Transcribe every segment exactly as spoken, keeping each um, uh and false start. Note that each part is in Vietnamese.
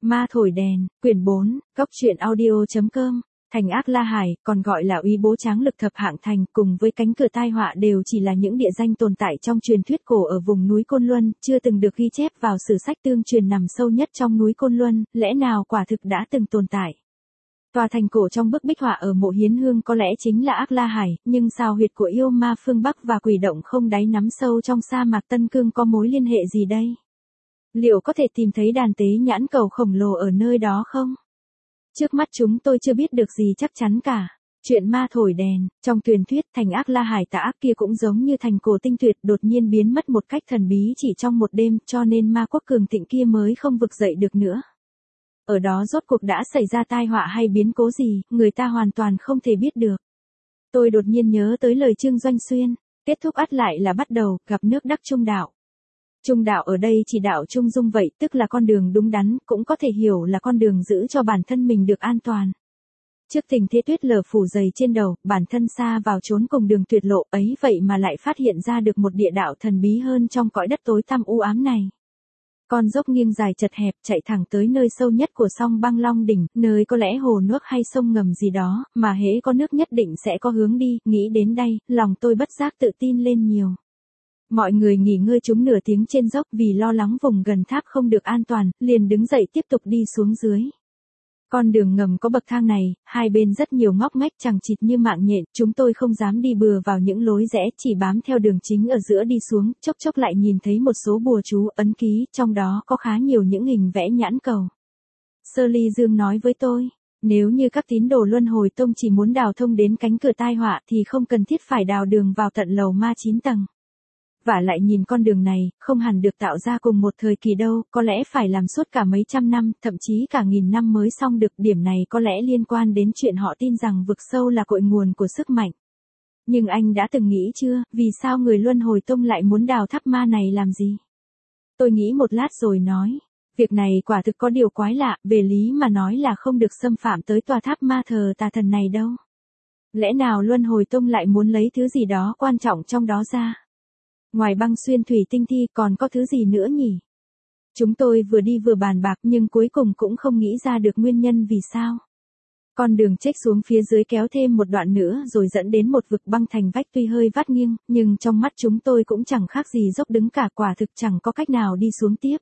Ma thổi đèn, quyển bốn, góc truyện audio.com, Thành Ác La Hải, còn gọi là uy bố tráng lực thập hạng thành, cùng với cánh cửa tai họa đều chỉ là những địa danh tồn tại trong truyền thuyết cổ ở vùng núi Côn Luân, chưa từng được ghi chép vào sử sách tương truyền nằm sâu nhất trong núi Côn Luân, lẽ nào quả thực đã từng tồn tại. Tòa thành cổ trong bức bích họa ở mộ Hiến Hương có lẽ chính là Ác La Hải, nhưng sao huyệt của yêu ma phương Bắc và quỷ động không đáy nắm sâu trong sa mạc Tân Cương có mối liên hệ gì đây? Liệu có thể tìm thấy đàn tế nhãn cầu khổng lồ ở nơi đó không? Trước mắt chúng tôi chưa biết được gì chắc chắn cả. Chuyện ma thổi đèn, trong truyền thuyết thành Ác La Hải tà ác kia cũng giống như thành cổ tinh tuyệt đột nhiên biến mất một cách thần bí chỉ trong một đêm, cho nên ma quốc cường thịnh kia mới không vực dậy được nữa. Ở đó rốt cuộc đã xảy ra tai họa hay biến cố gì, người ta hoàn toàn không thể biết được. Tôi đột nhiên nhớ tới lời Trương Doanh Xuyên, kết thúc ắt lại là bắt đầu, gặp nước đắc trung đạo. Trung đạo ở đây chỉ đạo trung dung vậy, tức là con đường đúng đắn, cũng có thể hiểu là con đường giữ cho bản thân mình được an toàn. Trước tình thế tuyết lở phủ dày trên đầu, bản thân xa vào trốn cùng đường tuyệt lộ ấy vậy mà lại phát hiện ra được một địa đạo thần bí hơn trong cõi đất tối tăm u ám này. Con dốc nghiêng dài chật hẹp chạy thẳng tới nơi sâu nhất của sông Băng Long đỉnh, nơi có lẽ hồ nước hay sông ngầm gì đó, mà hễ có nước nhất định sẽ có hướng đi, nghĩ đến đây, lòng tôi bất giác tự tin lên nhiều. Mọi người nghỉ ngơi chúng nửa tiếng trên dốc vì lo lắng vùng gần tháp không được an toàn, liền đứng dậy tiếp tục đi xuống dưới. Con đường ngầm có bậc thang này, hai bên rất nhiều ngóc ngách chằng chịt như mạng nhện, chúng tôi không dám đi bừa vào những lối rẽ, chỉ bám theo đường chính ở giữa đi xuống, chốc chốc lại nhìn thấy một số bùa chú ấn ký, trong đó có khá nhiều những hình vẽ nhãn cầu. Sơ Ly Dương nói với tôi, nếu như các tín đồ Luân Hồi Tông chỉ muốn đào thông đến cánh cửa tai họa thì không cần thiết phải đào đường vào tận lầu ma chín tầng. Và lại nhìn con đường này, không hẳn được tạo ra cùng một thời kỳ đâu, có lẽ phải làm suốt cả mấy trăm năm, thậm chí cả nghìn năm mới xong được. Điểm này có lẽ liên quan đến chuyện họ tin rằng vực sâu là cội nguồn của sức mạnh. Nhưng anh đã từng nghĩ chưa, vì sao người Luân Hồi Tông lại muốn đào tháp ma này làm gì? Tôi nghĩ một lát rồi nói, việc này quả thực có điều quái lạ, về lý mà nói là không được xâm phạm tới tòa tháp ma thờ tà thần này đâu. Lẽ nào Luân Hồi Tông lại muốn lấy thứ gì đó quan trọng trong đó ra? Ngoài băng xuyên thủy tinh thi còn có thứ gì nữa nhỉ? Chúng tôi vừa đi vừa bàn bạc nhưng cuối cùng cũng không nghĩ ra được nguyên nhân vì sao. Con đường chếch xuống phía dưới kéo thêm một đoạn nữa rồi dẫn đến một vực băng thành vách tuy hơi vắt nghiêng, nhưng trong mắt chúng tôi cũng chẳng khác gì dốc đứng cả, quả thực chẳng có cách nào đi xuống tiếp.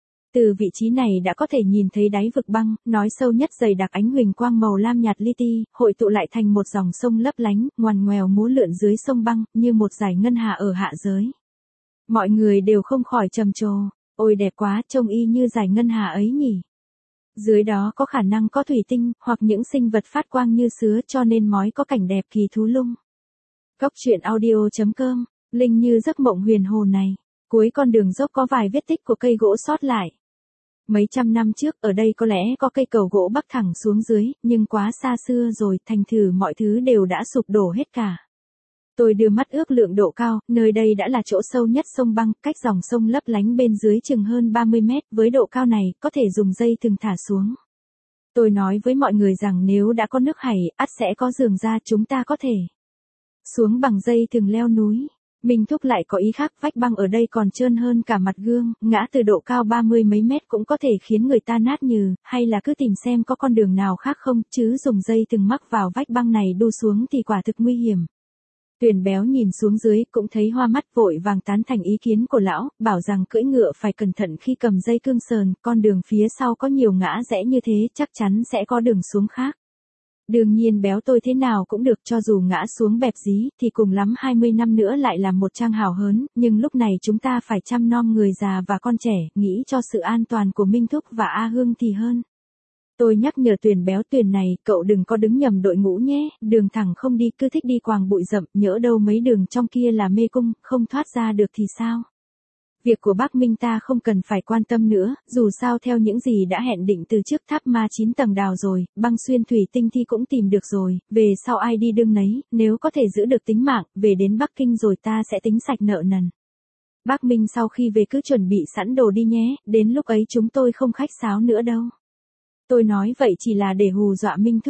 Từ vị trí này đã có thể nhìn thấy đáy vực băng, nói sâu nhất dày đặc ánh huỳnh quang màu lam nhạt li ti, hội tụ lại thành một dòng sông lấp lánh, ngoằn ngoèo múa lượn dưới sông băng, như một dải ngân hà ở hạ giới. Mọi người đều không khỏi trầm trồ, ôi đẹp quá, trông y như dải ngân hà ấy nhỉ. Dưới đó có khả năng có thủy tinh, hoặc những sinh vật phát quang như sứa, cho nên mói có cảnh đẹp kỳ thú lung. Góc truyện audio.com, Linh như giấc mộng huyền hồ này, cuối con đường dốc có vài vết tích của cây gỗ sót lại. Mấy trăm năm trước, ở đây có lẽ có cây cầu gỗ bắc thẳng xuống dưới, nhưng quá xa xưa rồi, thành thử mọi thứ đều đã sụp đổ hết cả. Tôi đưa mắt ước lượng độ cao, nơi đây đã là chỗ sâu nhất sông băng, cách dòng sông lấp lánh bên dưới chừng hơn ba mươi mét, với độ cao này, có thể dùng dây thừng thả xuống. Tôi nói với mọi người rằng nếu đã có nước chảy, ắt sẽ có giường ra, chúng ta có thể xuống bằng dây thừng leo núi. Minh Thúc lại có ý khác, vách băng ở đây còn trơn hơn cả mặt gương, ngã từ độ cao ba mươi mấy mét cũng có thể khiến người ta nát nhừ, hay là cứ tìm xem có con đường nào khác không, chứ dùng dây thừng mắc vào vách băng này đu xuống thì quả thực nguy hiểm. Tuyền Béo nhìn xuống dưới cũng thấy hoa mắt, vội vàng tán thành ý kiến của lão, bảo rằng cưỡi ngựa phải cẩn thận khi cầm dây cương sờn, con đường phía sau có nhiều ngã rẽ như thế chắc chắn sẽ có đường xuống khác. Đương nhiên Béo tôi thế nào cũng được, cho dù ngã xuống bẹp dí thì cùng lắm hai mươi năm nữa lại là một trang hào hớn, nhưng lúc này chúng ta phải chăm nom người già và con trẻ, nghĩ cho sự an toàn của Minh Thúc và A Hương thì hơn. Tôi nhắc nhở Tuyền Béo, Tuyền này, cậu đừng có đứng nhầm đội ngũ nhé, đường thẳng không đi, cứ thích đi quàng bụi rậm, nhỡ đâu mấy đường trong kia là mê cung, không thoát ra được thì sao? Việc của bác Minh ta không cần phải quan tâm nữa, dù sao theo những gì đã hẹn định từ trước, tháp ma chín tầng đào rồi, băng xuyên thủy tinh thi cũng tìm được rồi, về sau ai đi đương nấy, nếu có thể giữ được tính mạng, về đến Bắc Kinh rồi ta sẽ tính sạch nợ nần. Bác Minh sau khi về cứ chuẩn bị sẵn đồ đi nhé, đến lúc ấy chúng tôi không khách sáo nữa đâu. Tôi nói vậy chỉ là để hù dọa Minh Thúc.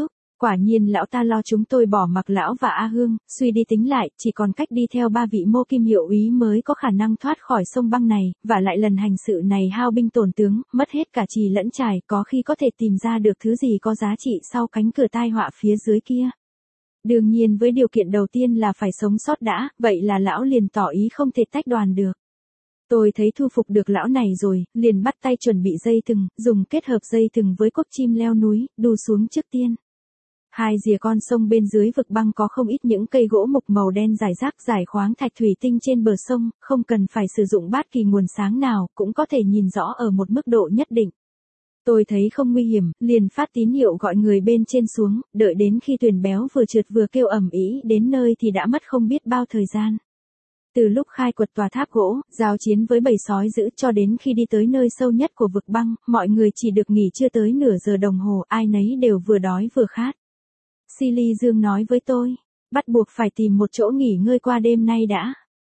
Quả nhiên lão ta lo chúng tôi bỏ mặc lão và A Hương, suy đi tính lại, chỉ còn cách đi theo ba vị Mô Kim hiệu úy mới có khả năng thoát khỏi sông băng này, và lại lần hành sự này hao binh tổn tướng, mất hết cả trì lẫn trải, có khi có thể tìm ra được thứ gì có giá trị sau cánh cửa tai họa phía dưới kia. Đương nhiên với điều kiện đầu tiên là phải sống sót đã, vậy là lão liền tỏ ý không thể tách đoàn được. Tôi thấy thu phục được lão này rồi, liền bắt tay chuẩn bị dây thừng, dùng kết hợp dây thừng với cốc chim leo núi, đu xuống trước tiên. Hai rìa con sông bên dưới vực băng có không ít những cây gỗ mục màu đen rải rác giải khoáng thạch thủy tinh trên bờ sông, không cần phải sử dụng bất kỳ nguồn sáng nào, cũng có thể nhìn rõ ở một mức độ nhất định. Tôi thấy không nguy hiểm, liền phát tín hiệu gọi người bên trên xuống, đợi đến khi Tuyền Béo vừa trượt vừa kêu ầm ĩ đến nơi thì đã mất không biết bao thời gian. Từ lúc khai quật tòa tháp gỗ, giao chiến với bầy sói dữ cho đến khi đi tới nơi sâu nhất của vực băng, mọi người chỉ được nghỉ chưa tới nửa giờ đồng hồ, ai nấy đều vừa đói vừa khát. Silly Dương nói với tôi, bắt buộc phải tìm một chỗ nghỉ ngơi qua đêm nay đã.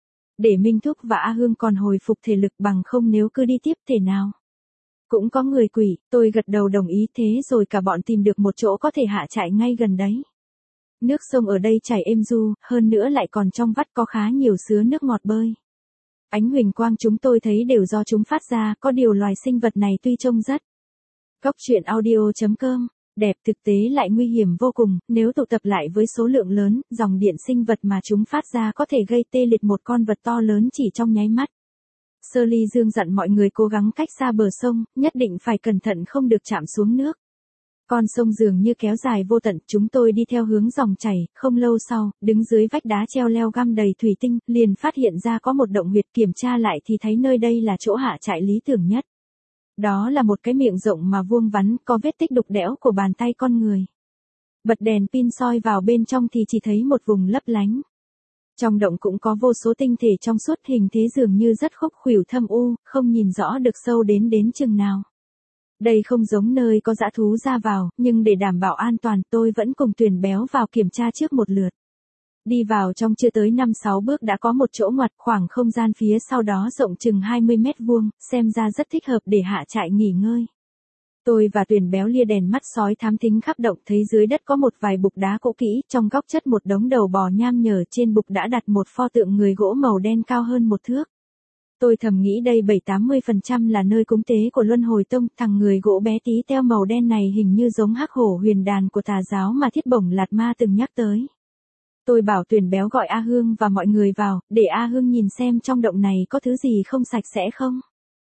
Để Minh Thúc và A Hương còn hồi phục thể lực, bằng không nếu cứ đi tiếp thể nào. Cũng có người quỷ, tôi gật đầu đồng ý, thế rồi cả bọn tìm được một chỗ có thể hạ trại ngay gần đấy. Nước sông ở đây chảy êm du, hơn nữa lại còn trong vắt có khá nhiều sứa nước ngọt bơi. Ánh huỳnh quang chúng tôi thấy đều do chúng phát ra, có điều loài sinh vật này tuy trông rất. Cóc truyện audio chấm com, đẹp thực tế lại nguy hiểm vô cùng, nếu tụ tập lại với số lượng lớn, dòng điện sinh vật mà chúng phát ra có thể gây tê liệt một con vật to lớn chỉ trong nháy mắt. Silly Dương dặn mọi người cố gắng cách xa bờ sông, nhất định phải cẩn thận không được chạm xuống nước. Con sông dường như kéo dài vô tận, chúng tôi đi theo hướng dòng chảy, không lâu sau, đứng dưới vách đá treo leo găm đầy thủy tinh, liền phát hiện ra có một động huyệt, kiểm tra lại thì thấy nơi đây là chỗ hạ trại lý tưởng nhất. Đó là một cái miệng rộng mà vuông vắn, có vết tích đục đẽo của bàn tay con người. Bật đèn pin soi vào bên trong thì chỉ thấy một vùng lấp lánh. Trong động cũng có vô số tinh thể trong suốt, hình thế dường như rất khúc khuỷu thâm u, không nhìn rõ được sâu đến đến chừng nào. Đây không giống nơi có dã thú ra vào, nhưng để đảm bảo an toàn tôi vẫn cùng Tuyền Béo vào kiểm tra trước một lượt. Đi vào trong chưa tới năm sáu bước đã có một chỗ ngoặt, khoảng không gian phía sau đó rộng chừng hai mươi mét vuông, xem ra rất thích hợp để hạ trại nghỉ ngơi. Tôi và Tuyền Béo lia đèn mắt sói thám thính khắp động, thấy dưới đất có một vài bục đá cũ kỹ, trong góc chất một đống đầu bò nham nhở, trên bục đã đặt một pho tượng người gỗ màu đen cao hơn một thước. Tôi thầm nghĩ đây bảy tám mươi phần trăm là nơi cúng tế của Luân Hồi Tông, thằng người gỗ bé tí teo màu đen này hình như giống Hắc Hổ Huyền Đàn của tà giáo mà Thiết Bổng Lạt Ma từng nhắc tới. Tôi bảo Tuyền Béo gọi A Hương và mọi người vào, để A Hương nhìn xem trong động này có thứ gì không sạch sẽ không.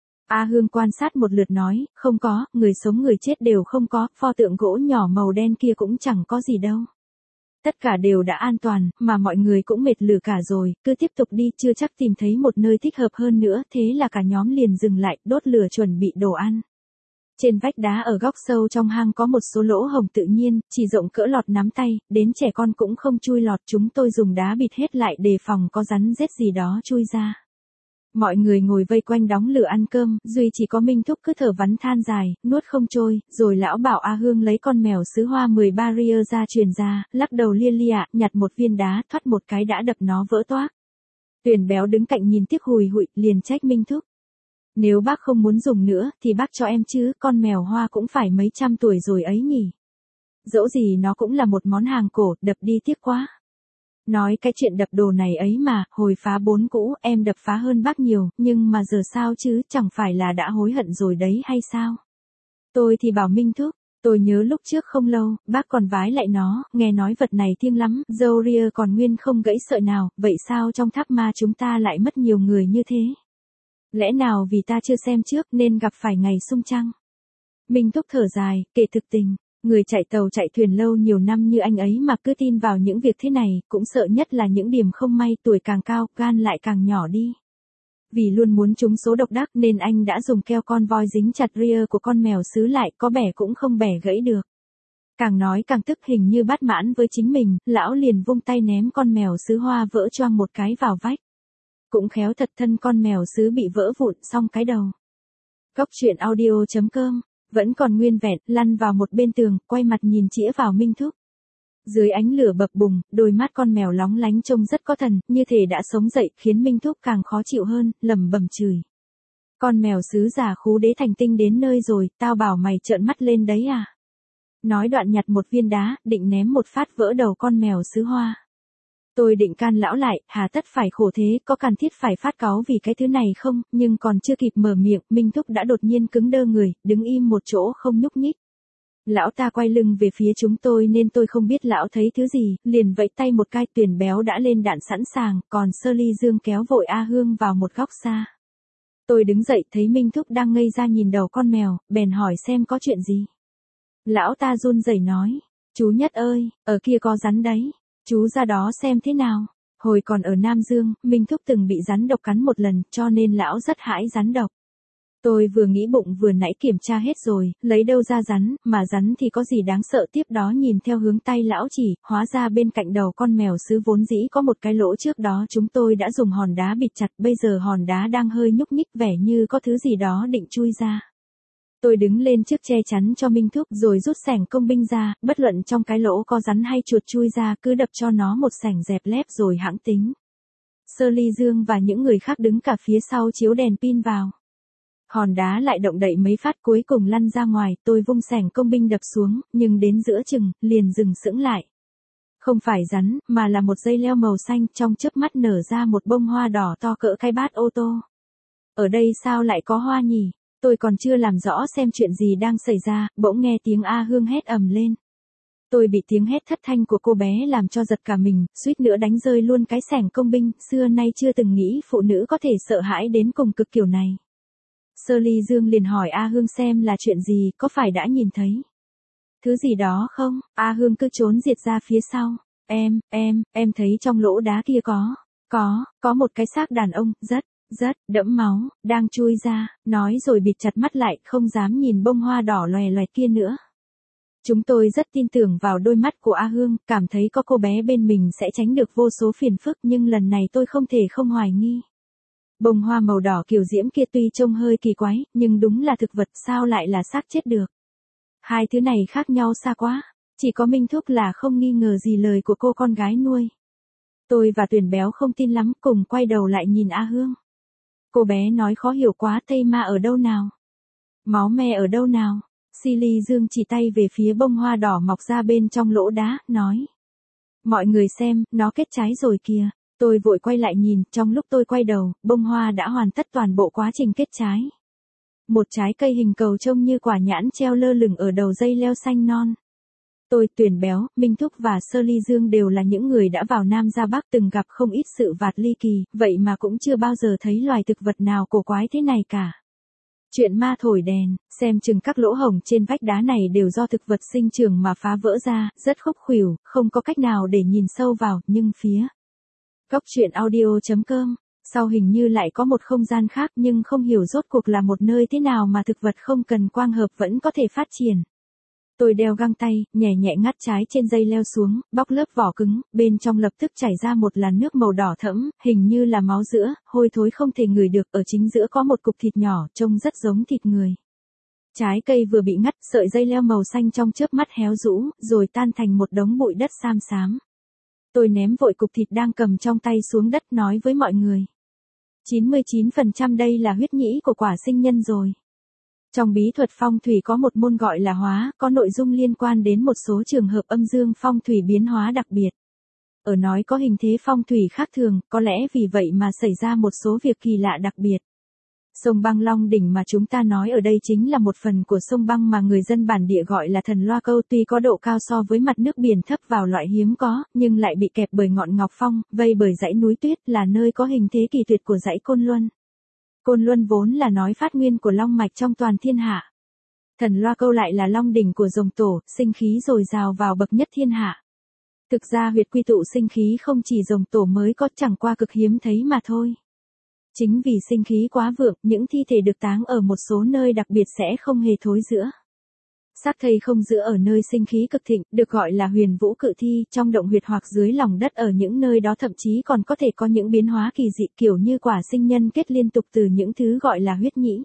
A Hương quan sát một lượt nói, không có, người sống người chết đều không có, pho tượng gỗ nhỏ màu đen kia cũng chẳng có gì đâu. Tất cả đều đã an toàn, mà mọi người cũng mệt lử cả rồi, cứ tiếp tục đi, chưa chắc tìm thấy một nơi thích hợp hơn nữa, thế là cả nhóm liền dừng lại, đốt lửa chuẩn bị đồ ăn. Trên vách đá ở góc sâu trong hang có một số lỗ hổng tự nhiên, chỉ rộng cỡ lọt nắm tay, đến trẻ con cũng không chui lọt, chúng tôi dùng đá bịt hết lại đề phòng có rắn rết gì đó chui ra. Mọi người ngồi vây quanh đóng lửa ăn cơm, duy chỉ có Minh Thúc cứ thở vắn than dài, nuốt không trôi, rồi lão bảo A Hương lấy con mèo sứ hoa mười ba ria ra truyền ra, lắc đầu lia lia, nhặt một viên đá, thoát một cái đã đập nó vỡ toác. Tuyền Béo đứng cạnh nhìn tiếc hùi hụi, liền trách Minh Thúc. Nếu bác không muốn dùng nữa, thì bác cho em chứ, con mèo hoa cũng phải mấy trăm tuổi rồi ấy nhỉ. Dẫu gì nó cũng là một món hàng cổ, đập đi tiếc quá. Nói cái chuyện đập đồ này ấy mà, hồi phá bốn cũ, em đập phá hơn bác nhiều, nhưng mà giờ sao chứ, chẳng phải là đã hối hận rồi đấy hay sao? Tôi thì bảo Minh Thúc, tôi nhớ lúc trước không lâu, bác còn vái lại nó, nghe nói vật này thiêng lắm, dâu ria còn nguyên không gãy sợi nào, vậy sao trong tháp ma chúng ta lại mất nhiều người như thế? Lẽ nào vì ta chưa xem trước nên gặp phải ngày sung trăng? Minh Thúc thở dài, kể thực tình. Người chạy tàu chạy thuyền lâu nhiều năm như anh ấy mà cứ tin vào những việc thế này, cũng sợ nhất là những điểm không may, tuổi càng cao, gan lại càng nhỏ đi. Vì luôn muốn trúng số độc đắc nên anh đã dùng keo con voi dính chặt ria của con mèo sứ lại, có bẻ cũng không bẻ gãy được. Càng nói càng tức, hình như bát mãn với chính mình, lão liền vung tay ném con mèo sứ hoa vỡ choang một cái vào vách. Cũng khéo thật, thân con mèo sứ bị vỡ vụn xong cái đầu. Cóc truyện audio chấm com vẫn còn nguyên vẹn, lăn vào một bên tường, quay mặt nhìn chĩa vào Minh Thúc. Dưới ánh lửa bập bùng, đôi mắt con mèo lóng lánh trông rất có thần, như thể đã sống dậy, khiến Minh Thúc càng khó chịu hơn, lẩm bẩm chửi. Con mèo sứ già khú đế thành tinh đến nơi rồi, tao bảo mày trợn mắt lên đấy à? Nói đoạn nhặt một viên đá, định ném một phát vỡ đầu con mèo sứ hoa. Tôi định can lão lại, hà tất phải khổ thế, có cần thiết phải phát cáu vì cái thứ này không, nhưng còn chưa kịp mở miệng, Minh Thúc đã đột nhiên cứng đơ người, đứng im một chỗ không nhúc nhích. Lão ta quay lưng về phía chúng tôi nên tôi không biết lão thấy thứ gì, liền vẫy tay một cái, Tuyển Béo đã lên đạn sẵn sàng, còn Sơ Ly Dương kéo vội A Hương vào một góc xa. Tôi đứng dậy thấy Minh Thúc đang ngây ra nhìn đầu con mèo, bèn hỏi xem có chuyện gì. Lão ta run rẩy nói, chú Nhất ơi, ở kia có rắn đấy, chú ra đó xem thế nào. Hồi còn ở Nam Dương, Minh Thúc từng bị rắn độc cắn một lần, cho nên lão rất hãi rắn độc. Tôi vừa nghĩ bụng vừa nãy kiểm tra hết rồi, lấy đâu ra rắn, mà rắn thì có gì đáng sợ. Tiếp đó nhìn theo hướng tay lão chỉ, hóa ra bên cạnh đầu con mèo sứ vốn dĩ có một cái lỗ, trước đó chúng tôi đã dùng hòn đá bịt chặt, bây giờ hòn đá đang hơi nhúc nhích, vẻ như có thứ gì đó định chui ra. Tôi đứng lên trước che chắn cho Minh Thúc rồi rút xẻng công binh ra, bất luận trong cái lỗ có rắn hay chuột chui ra, cứ đập cho nó một xẻng dẹp lép rồi hãng tính. Sơ Ly Dương và những người khác đứng cả phía sau chiếu đèn pin vào. Hòn đá lại động đậy mấy phát cuối cùng lăn ra ngoài, tôi vung xẻng công binh đập xuống, nhưng đến giữa chừng, liền dừng sững lại. Không phải rắn, mà là một dây leo màu xanh, trong chớp mắt nở ra một bông hoa đỏ to cỡ cái bát ô tô. Ở đây sao lại có hoa nhỉ? Tôi còn chưa làm rõ xem chuyện gì đang xảy ra, bỗng nghe tiếng A Hương hét ầm lên. Tôi bị tiếng hét thất thanh của cô bé làm cho giật cả mình, suýt nữa đánh rơi luôn cái xẻng công binh, xưa nay chưa từng nghĩ phụ nữ có thể sợ hãi đến cùng cực kiểu này. Sơ Ly Dương liền hỏi A Hương xem là chuyện gì, có phải đã nhìn thấy thứ gì đó không? A Hương cứ trốn diệt ra phía sau. Em, em, em thấy trong lỗ đá kia có, có, có một cái xác đàn ông, rất, rất, đẫm máu, đang chui ra, nói rồi bịt chặt mắt lại, không dám nhìn bông hoa đỏ loè loẹt kia nữa. Chúng tôi rất tin tưởng vào đôi mắt của A Hương, cảm thấy có cô bé bên mình sẽ tránh được vô số phiền phức, nhưng lần này tôi không thể không hoài nghi. Bông hoa màu đỏ kiều diễm kia tuy trông hơi kỳ quái, nhưng đúng là thực vật, sao lại là xác chết được. Hai thứ này khác nhau xa quá, chỉ có Minh Thúc là không nghi ngờ gì lời của cô con gái nuôi. Tôi và Tuyển Béo không tin lắm, cùng quay đầu lại nhìn A Hương. Cô bé nói khó hiểu quá, Tây Ma ở đâu nào? Máu me ở đâu nào? Sơ Ly Dương chỉ tay về phía bông hoa đỏ mọc ra bên trong lỗ đá, nói. Mọi người xem, nó kết trái rồi kìa. Tôi vội quay lại nhìn, trong lúc tôi quay đầu, bông hoa đã hoàn tất toàn bộ quá trình kết trái. Một trái cây hình cầu trông như quả nhãn treo lơ lửng ở đầu dây leo xanh non. Tôi, Tuyển Béo, Minh Thúc và Sơ Ly Dương đều là những người đã vào Nam ra Bắc, từng gặp không ít sự vạt ly kỳ, vậy mà cũng chưa bao giờ thấy loài thực vật nào cổ quái thế này cả. Chuyện ma thổi đèn, xem chừng các lỗ hổng trên vách đá này đều do thực vật sinh trưởng mà phá vỡ ra, rất khúc khuỷu, không có cách nào để nhìn sâu vào, nhưng phía Góc truyện audio chấm com, sau hình như lại có một không gian khác, nhưng không hiểu rốt cuộc là một nơi thế nào mà thực vật không cần quang hợp vẫn có thể phát triển. Tôi đeo găng tay, nhẹ nhẹ ngắt trái trên dây leo xuống, bóc lớp vỏ cứng, bên trong lập tức chảy ra một làn nước màu đỏ thẫm, hình như là máu sữa, hôi thối không thể ngửi được, ở chính giữa có một cục thịt nhỏ, trông rất giống thịt người. Trái cây vừa bị ngắt, sợi dây leo màu xanh trong chớp mắt héo rũ, rồi tan thành một đống bụi đất xám xám. Tôi ném vội cục thịt đang cầm trong tay xuống đất, nói với mọi người. chín mươi chín phần trăm đây là huyết nhĩ của quả sinh nhân rồi. Trong bí thuật phong thủy có một môn gọi là hóa, có nội dung liên quan đến một số trường hợp âm dương phong thủy biến hóa đặc biệt. Ở nói có hình thế phong thủy khác thường, có lẽ vì vậy mà xảy ra một số việc kỳ lạ đặc biệt. Sông băng Long Đỉnh mà chúng ta nói ở đây chính là một phần của sông băng mà người dân bản địa gọi là Thần Loa Câu, tuy có độ cao so với mặt nước biển thấp vào loại hiếm có, nhưng lại bị kẹp bởi ngọn Ngọc Phong, vây bởi dãy núi tuyết, là nơi có hình thế kỳ tuyệt của dãy Côn Luân. Côn Luân vốn là nói phát nguyên của long mạch trong toàn thiên hạ. Thần Loa Câu lại là long đỉnh của rồng tổ, sinh khí dồi dào vào bậc nhất thiên hạ. Thực ra huyệt quy tụ sinh khí không chỉ rồng tổ mới có, chẳng qua cực hiếm thấy mà thôi. Chính vì sinh khí quá vượng, những thi thể được táng ở một số nơi đặc biệt sẽ không hề thối rữa. Xác thây không rữa ở nơi sinh khí cực thịnh, được gọi là huyền vũ cự thi, trong động huyệt hoặc dưới lòng đất, ở những nơi đó thậm chí còn có thể có những biến hóa kỳ dị, kiểu như quả sinh nhân kết liên tục từ những thứ gọi là huyết nhĩ.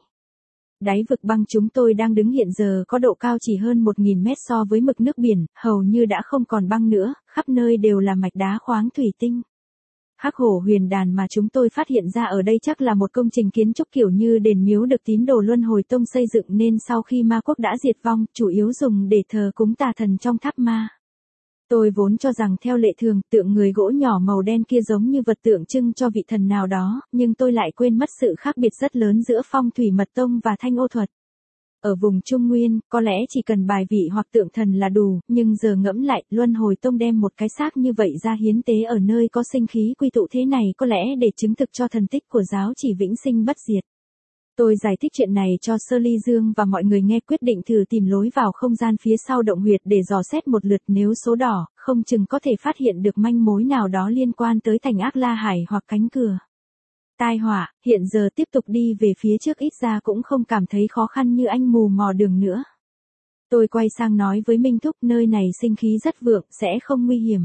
Đáy vực băng chúng tôi đang đứng hiện giờ có độ cao chỉ hơn một nghìn mét so với mực nước biển, hầu như đã không còn băng nữa, khắp nơi đều là mạch đá khoáng thủy tinh. Hắc hổ huyền đàn mà chúng tôi phát hiện ra ở đây chắc là một công trình kiến trúc kiểu như đền miếu được tín đồ Luân Hồi Tông xây dựng nên sau khi ma quốc đã diệt vong, chủ yếu dùng để thờ cúng tà thần trong tháp ma. Tôi vốn cho rằng theo lệ thường, tượng người gỗ nhỏ màu đen kia giống như vật tượng trưng cho vị thần nào đó, nhưng tôi lại quên mất sự khác biệt rất lớn giữa phong thủy mật tông và thanh ô thuật. Ở vùng Trung Nguyên, có lẽ chỉ cần bài vị hoặc tượng thần là đủ, nhưng giờ ngẫm lại, Luân Hồi Tông đem một cái xác như vậy ra hiến tế ở nơi có sinh khí quy tụ thế này có lẽ để chứng thực cho thần tích của giáo chỉ vĩnh sinh bất diệt. Tôi giải thích chuyện này cho Sơ Ly Dương và mọi người nghe, quyết định thử tìm lối vào không gian phía sau động huyệt để dò xét một lượt, nếu số đỏ, không chừng có thể phát hiện được manh mối nào đó liên quan tới thành Ác La Hải hoặc cánh cửa. Tai họa, hiện giờ tiếp tục đi về phía trước ít ra cũng không cảm thấy khó khăn như anh mù mò đường nữa. Tôi quay sang nói với Minh Thúc, nơi này sinh khí rất vượng, sẽ không nguy hiểm.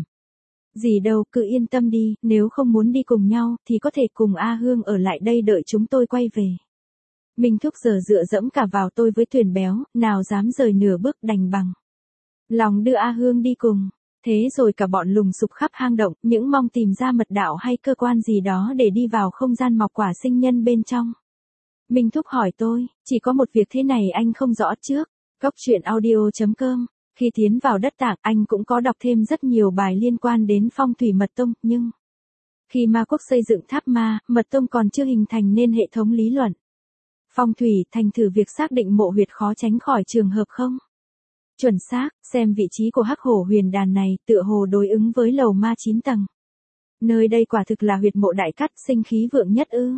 Gì đâu, cứ yên tâm đi, nếu không muốn đi cùng nhau, thì có thể cùng A Hương ở lại đây đợi chúng tôi quay về. Minh Thúc giờ dựa dẫm cả vào tôi với Tuyền Béo, nào dám rời nửa bước, đành bằng lòng đưa A Hương đi cùng. Thế rồi cả bọn lùng sục khắp hang động, những mong tìm ra mật đạo hay cơ quan gì đó để đi vào không gian mọc quả sinh nhân bên trong. Minh Thúc hỏi tôi, chỉ có một việc thế này anh không rõ trước. Góc truyện audio chấm com. Khi tiến vào đất Tạng, anh cũng có đọc thêm rất nhiều bài liên quan đến phong thủy mật tông, nhưng khi ma quốc xây dựng tháp ma, mật tông còn chưa hình thành nên hệ thống lý luận phong thủy, thành thử việc xác định mộ huyệt khó tránh khỏi trường hợp không chuẩn xác. Xem vị trí của Hắc hổ huyền đàn này, tựa hồ đối ứng với lầu ma chín tầng. Nơi đây quả thực là huyệt mộ đại cát, sinh khí vượng nhất ư?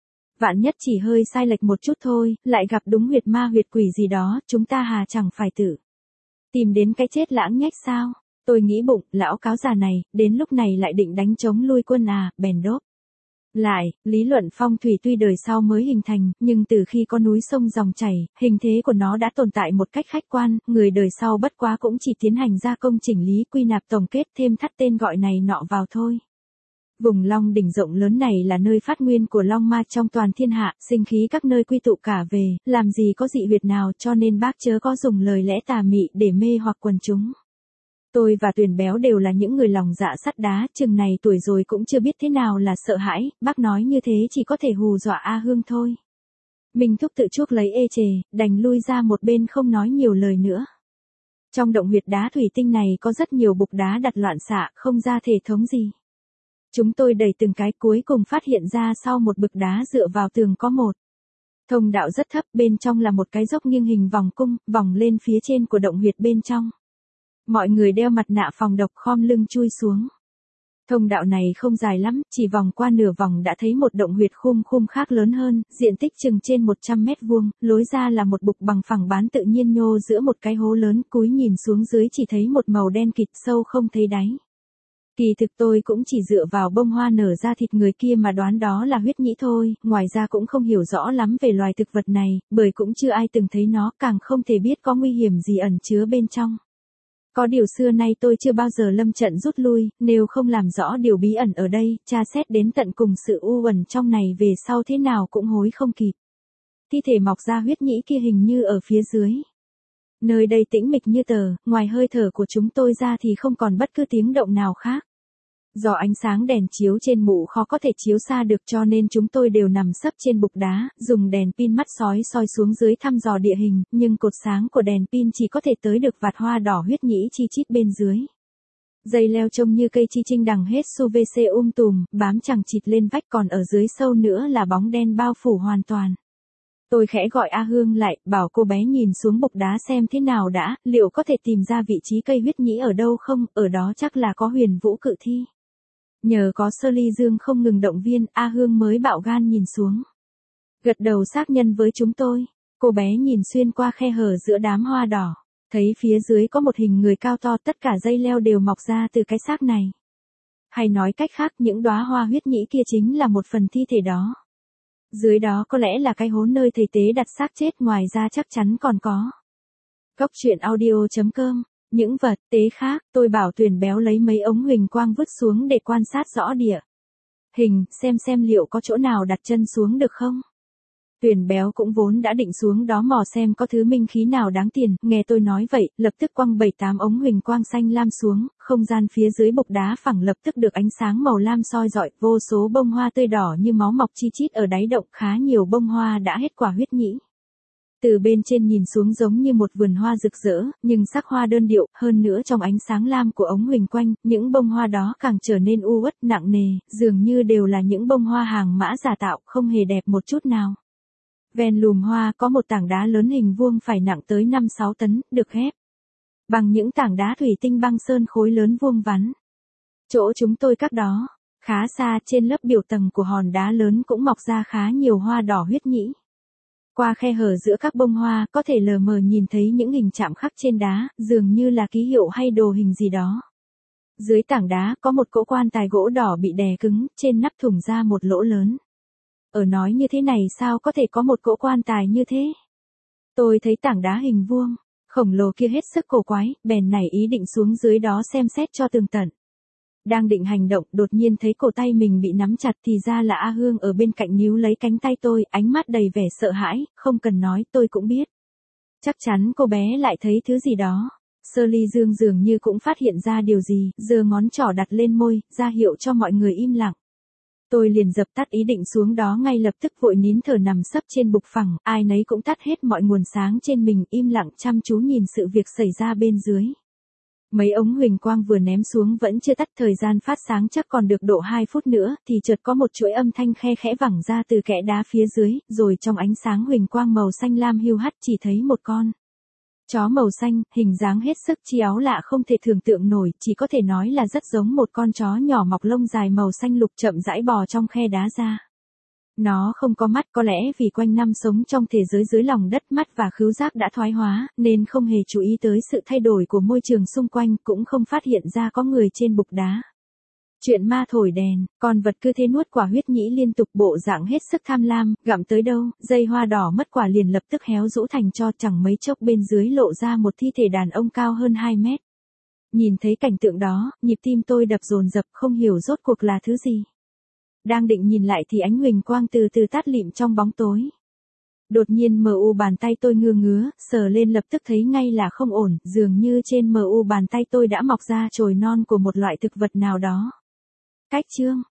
Vạn nhất chỉ hơi sai lệch một chút thôi, lại gặp đúng huyệt ma huyệt quỷ gì đó, chúng ta hà chẳng phải tự tìm đến cái chết lãng nhách sao? Tôi nghĩ bụng, lão cáo già này, đến lúc này lại định đánh chống lui quân à, bèn đốt lại, lý luận phong thủy tuy đời sau mới hình thành, nhưng từ khi có núi sông dòng chảy, hình thế của nó đã tồn tại một cách khách quan, người đời sau bất quá cũng chỉ tiến hành gia công chỉnh lý, quy nạp tổng kết, thêm thắt tên gọi này nọ vào thôi. Vùng Long Đỉnh rộng lớn này là nơi phát nguyên của Long Ma trong toàn thiên hạ, sinh khí các nơi quy tụ cả về, làm gì có dị huyệt nào, cho nên bác chớ có dùng lời lẽ tà mị để mê hoặc quần chúng. Tôi và Tuyền Béo đều là những người lòng dạ sắt đá, chừng này tuổi rồi cũng chưa biết thế nào là sợ hãi, bác nói như thế chỉ có thể hù dọa A Hương thôi. Minh Thúc tự chuốc lấy ê chề, đành lui ra một bên không nói nhiều lời nữa. Trong động huyệt đá thủy tinh này có rất nhiều bục đá đặt loạn xạ, không ra thể thống gì. Chúng tôi đẩy từng cái, cuối cùng phát hiện ra sau một bực đá dựa vào tường có một thông đạo rất thấp, bên trong là một cái dốc nghiêng hình vòng cung, vòng lên phía trên của động huyệt bên trong. Mọi người đeo mặt nạ phòng độc khom lưng chui xuống. Thông đạo này không dài lắm, chỉ vòng qua nửa vòng đã thấy một động huyệt khum khum khác lớn hơn, diện tích chừng trên một trăm mét vuông, lối ra là một bục bằng phẳng bán tự nhiên nhô giữa một cái hố lớn, cúi nhìn xuống dưới chỉ thấy một màu đen kịt sâu không thấy đáy. Kỳ thực tôi cũng chỉ dựa vào bông hoa nở ra thịt người kia mà đoán đó là huyết nhĩ thôi, ngoài ra cũng không hiểu rõ lắm về loài thực vật này, bởi cũng chưa ai từng thấy nó, càng không thể biết có nguy hiểm gì ẩn chứa bên trong. Có điều xưa nay tôi chưa bao giờ lâm trận rút lui, nếu không làm rõ điều bí ẩn ở đây, tra xét đến tận cùng sự u uẩn trong này về sau thế nào cũng hối không kịp. Thi thể mọc ra huyết nhĩ kia hình như ở phía dưới. Nơi đây tĩnh mịch như tờ, ngoài hơi thở của chúng tôi ra thì không còn bất cứ tiếng động nào khác. Do ánh sáng đèn chiếu trên mũ khó có thể chiếu xa được cho nên chúng tôi đều nằm sấp trên bục đá, dùng đèn pin mắt sói soi xuống dưới thăm dò địa hình, nhưng cột sáng của đèn pin chỉ có thể tới được vạt hoa đỏ huyết nhĩ chi chít bên dưới. Dây leo trông như cây chi chinh đằng hết xu vê xê um tùm, bám chằng chịt lên vách, còn ở dưới sâu nữa là bóng đen bao phủ hoàn toàn. Tôi khẽ gọi A Hương lại, bảo cô bé nhìn xuống bục đá xem thế nào đã, liệu có thể tìm ra vị trí cây huyết nhĩ ở đâu không, ở đó chắc là có huyền vũ cự thi. Nhờ có Sơ Ly Dương không ngừng động viên, A Hương mới bạo gan nhìn xuống. Gật đầu xác nhân với chúng tôi, cô bé nhìn xuyên qua khe hở giữa đám hoa đỏ, thấy phía dưới có một hình người cao to, tất cả dây leo đều mọc ra từ cái xác này. Hay nói cách khác, những đóa hoa huyết nhĩ kia chính là một phần thi thể đó. Dưới đó có lẽ là cái hố nơi thầy tế đặt xác chết, ngoài ra chắc chắn còn có. Góc truyện audio chấm com. Những vật tế khác, tôi bảo Tuyền Béo lấy mấy ống huỳnh quang vứt xuống để quan sát rõ địa hình, xem xem liệu có chỗ nào đặt chân xuống được không. Tuyền béo cũng vốn đã định xuống đó mò xem có thứ minh khí nào đáng tiền, nghe tôi nói vậy, lập tức quăng bảy tám ống huỳnh quang xanh lam xuống, không gian phía dưới bục đá phẳng lập tức được ánh sáng màu lam soi rọi, vô số bông hoa tươi đỏ như máu mọc chi chít ở đáy động, khá nhiều bông hoa đã hết quả huyết nhĩ. Từ bên trên nhìn xuống giống như một vườn hoa rực rỡ, nhưng sắc hoa đơn điệu, hơn nữa trong ánh sáng lam của ống huỳnh quanh, những bông hoa đó càng trở nên u uất nặng nề, dường như đều là những bông hoa hàng mã giả tạo, không hề đẹp một chút nào. Ven lùm hoa có một tảng đá lớn hình vuông phải nặng tới năm sáu tấn, được ghép bằng những tảng đá thủy tinh băng sơn khối lớn vuông vắn. Chỗ chúng tôi cách đó, khá xa, trên lớp biểu tầng của hòn đá lớn cũng mọc ra khá nhiều hoa đỏ huyết nhĩ. Qua khe hở giữa các bông hoa có thể lờ mờ nhìn thấy những hình chạm khắc trên đá, dường như là ký hiệu hay đồ hình gì đó. Dưới tảng đá có một cỗ quan tài gỗ đỏ bị đè cứng, trên nắp thủng ra một lỗ lớn. Ở nói như thế này sao có thể có một cỗ quan tài như thế? Tôi thấy tảng đá hình vuông, khổng lồ kia hết sức cổ quái, bèn nảy ý định xuống dưới đó xem xét cho tường tận. Đang định hành động, đột nhiên thấy cổ tay mình bị nắm chặt, thì ra là A Hương ở bên cạnh níu lấy cánh tay tôi, ánh mắt đầy vẻ sợ hãi, không cần nói tôi cũng biết. Chắc chắn cô bé lại thấy thứ gì đó. Sơ Ly Dương dường như cũng phát hiện ra điều gì, giơ ngón trỏ đặt lên môi, ra hiệu cho mọi người im lặng. Tôi liền dập tắt ý định xuống đó ngay lập tức, vội nín thở nằm sấp trên bục phẳng, ai nấy cũng tắt hết mọi nguồn sáng trên mình, im lặng chăm chú nhìn sự việc xảy ra bên dưới. Mấy ống huỳnh quang vừa ném xuống vẫn chưa tắt, thời gian phát sáng chắc còn được độ hai phút nữa, thì chợt có một chuỗi âm thanh khe khẽ vẳng ra từ kẽ đá phía dưới, rồi trong ánh sáng huỳnh quang màu xanh lam hiu hắt chỉ thấy một con chó màu xanh, hình dáng hết sức chi áo lạ không thể tưởng tượng nổi, chỉ có thể nói là rất giống một con chó nhỏ mọc lông dài màu xanh lục chậm rãi bò trong khe đá ra. Nó không có mắt, có lẽ vì quanh năm sống trong thế giới dưới lòng đất, mắt và khứu giác đã thoái hóa, nên không hề chú ý tới sự thay đổi của môi trường xung quanh, cũng không phát hiện ra có người trên bục đá. Chuyện ma thổi đèn, con vật cứ thế nuốt quả huyết nhĩ liên tục, bộ dạng hết sức tham lam, gặm tới đâu, dây hoa đỏ mất quả liền lập tức héo rũ thành tro, chẳng mấy chốc bên dưới lộ ra một thi thể đàn ông cao hơn hai mét. Nhìn thấy cảnh tượng đó, nhịp tim tôi đập dồn dập, không hiểu rốt cuộc là thứ gì. Đang định nhìn lại thì ánh huỳnh quang từ từ tắt lịm trong bóng tối. Đột nhiên mờ u bàn tay tôi ngứa ngứa, sờ lên lập tức thấy ngay là không ổn, dường như trên mờ u bàn tay tôi đã mọc ra chồi non của một loại thực vật nào đó. Cách chương